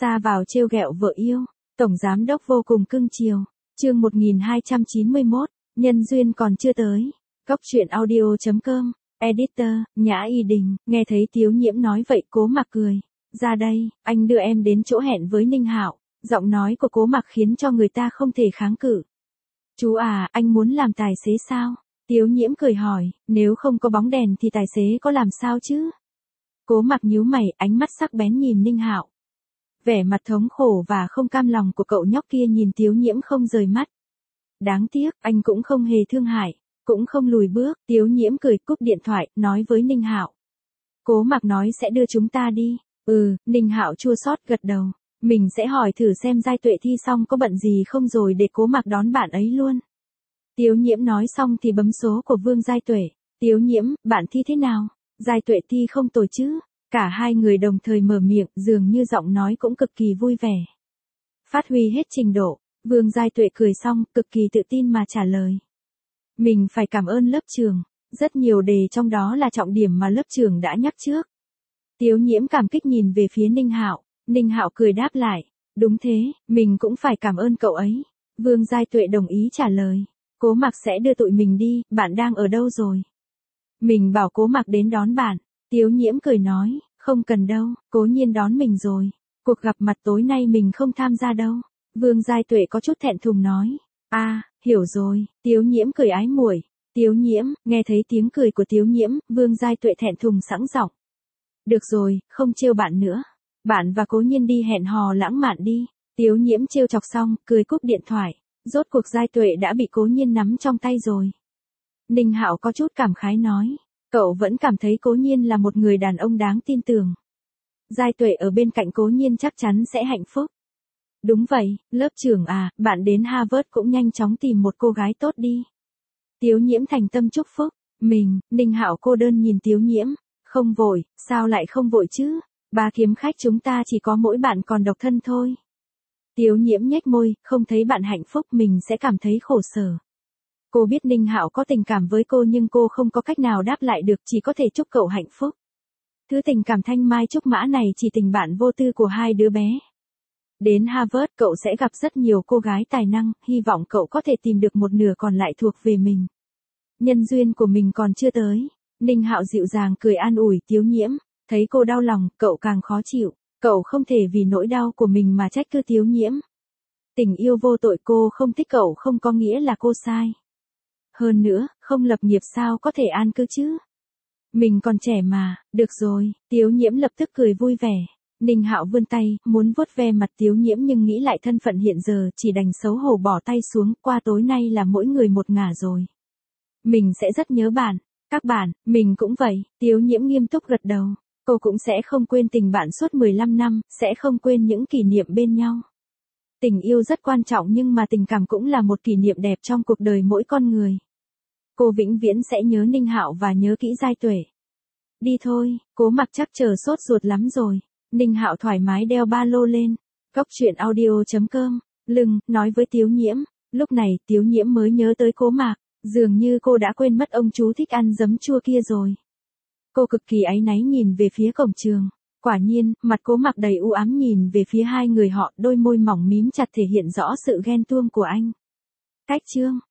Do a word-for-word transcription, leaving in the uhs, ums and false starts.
Xa vào trêu ghẹo vợ yêu, tổng giám đốc vô cùng cưng chiều. Chương một nghìn hai trăm chín mươi mốt, nhân duyên còn chưa tới. Cốc truyện audio chấm com, editor, Nhã Y Đình, nghe thấy Tiếu Nhiễm nói vậy Cố Mặc cười. Ra đây, anh đưa em đến chỗ hẹn với Ninh Hạo. Giọng nói của Cố Mặc khiến cho người ta không thể kháng cự. Chú à, anh muốn làm tài xế sao? Tiếu Nhiễm cười hỏi, nếu không có bóng đèn thì tài xế có làm sao chứ? Cố Mặc nhíu mày, ánh mắt sắc bén nhìn Ninh Hạo. Vẻ mặt thống khổ và không cam lòng của cậu nhóc kia nhìn Tiếu Nhiễm không rời mắt. Đáng tiếc, anh cũng không hề thương hại, cũng không lùi bước. Tiếu Nhiễm cười cúp điện thoại, nói với Ninh Hạo. Cố Mặc nói sẽ đưa chúng ta đi. Ừ, Ninh Hạo chua xót gật đầu. Mình sẽ hỏi thử xem Giai Tuệ thi xong có bận gì không rồi để Cố Mặc đón bạn ấy luôn. Tiếu Nhiễm nói xong thì bấm số của Vương Giai Tuệ. Tiếu Nhiễm, bạn thi thế nào? Giai Tuệ thi không tồi chứ? Cả hai người đồng thời mở miệng, dường như giọng nói cũng cực kỳ vui vẻ. Phát huy hết trình độ, Vương Giai Tuệ cười xong, cực kỳ tự tin mà trả lời. Mình phải cảm ơn lớp trưởng, rất nhiều đề trong đó là trọng điểm mà lớp trưởng đã nhắc trước. Tiếu Nhiễm cảm kích nhìn về phía Ninh Hạo, Ninh Hạo cười đáp lại, đúng thế, mình cũng phải cảm ơn cậu ấy. Vương Giai Tuệ đồng ý trả lời, Cố Mặc sẽ đưa tụi mình đi, bạn đang ở đâu rồi? Mình bảo Cố Mặc đến đón bạn. Tiếu Nhiễm cười nói, không cần đâu, Cố Nhiên đón mình rồi. Cuộc gặp mặt tối nay mình không tham gia đâu. Vương Giai Tuệ có chút thẹn thùng nói. A, à, hiểu rồi. Tiếu Nhiễm cười ái muội. Tiếu Nhiễm, nghe thấy tiếng cười của Tiếu Nhiễm, Vương Giai Tuệ thẹn thùng sẵn giọng. Được rồi, không trêu bạn nữa. Bạn và Cố Nhiên đi hẹn hò lãng mạn đi. Tiếu Nhiễm trêu chọc xong, cười cúp điện thoại. Rốt cuộc Giai Tuệ đã bị Cố Nhiên nắm trong tay rồi. Ninh Hạo có chút cảm khái nói. Cậu vẫn cảm thấy Cố Nhiên là một người đàn ông đáng tin tưởng. Giai Tuệ ở bên cạnh Cố Nhiên chắc chắn sẽ hạnh phúc. Đúng vậy, lớp trưởng à, bạn đến Harvard cũng nhanh chóng tìm một cô gái tốt đi. Tiếu Nhiễm thành tâm chúc phúc. Mình, Ninh Hạo cô đơn nhìn Tiếu Nhiễm. Không vội, sao lại không vội chứ? Ba kiếm khách chúng ta chỉ có mỗi bạn còn độc thân thôi. Tiếu Nhiễm nhếch môi, không thấy bạn hạnh phúc mình sẽ cảm thấy khổ sở. Cô biết Ninh Hạo có tình cảm với cô nhưng cô không có cách nào đáp lại được, chỉ có thể chúc cậu hạnh phúc. Thứ tình cảm thanh mai trúc mã này chỉ tình bạn vô tư của hai đứa bé. Đến Harvard cậu sẽ gặp rất nhiều cô gái tài năng, hy vọng cậu có thể tìm được một nửa còn lại thuộc về mình. Nhân duyên của mình còn chưa tới. Ninh Hạo dịu dàng cười an ủi Tiếu Nhiễm, thấy cô đau lòng, cậu càng khó chịu, cậu không thể vì nỗi đau của mình mà trách cứ Tiếu Nhiễm. Tình yêu vô tội, cô không thích cậu không có nghĩa là cô sai. Hơn nữa, không lập nghiệp sao có thể an cư chứ? Mình còn trẻ mà, được rồi, Tiếu Nhiễm lập tức cười vui vẻ. Ninh Hạo vươn tay, muốn vuốt ve mặt Tiếu Nhiễm nhưng nghĩ lại thân phận hiện giờ chỉ đành xấu hổ bỏ tay xuống, qua tối nay là mỗi người một ngả rồi. Mình sẽ rất nhớ bạn, các bạn, mình cũng vậy, Tiếu Nhiễm nghiêm túc gật đầu. Cô cũng sẽ không quên tình bạn suốt mười lăm năm, sẽ không quên những kỷ niệm bên nhau. Tình yêu rất quan trọng nhưng mà tình cảm cũng là một kỷ niệm đẹp trong cuộc đời mỗi con người. Cô vĩnh viễn sẽ nhớ Ninh Hạo và nhớ kỹ Giai Tuệ. Đi thôi, Cố Mặc chắc chờ sốt ruột lắm rồi. Ninh Hạo thoải mái đeo ba lô lên. Cốc truyện audio chấm com, lưng, nói với Tiếu Nhiễm. Lúc này Tiếu Nhiễm mới nhớ tới Cố Mặc, dường như cô đã quên mất ông chú thích ăn giấm chua kia rồi. Cô cực kỳ áy náy nhìn về phía cổng trường. Quả nhiên, mặt Cố Mặc đầy u ám nhìn về phía hai người họ, đôi môi mỏng mím chặt thể hiện rõ sự ghen tuông của anh. Cách chương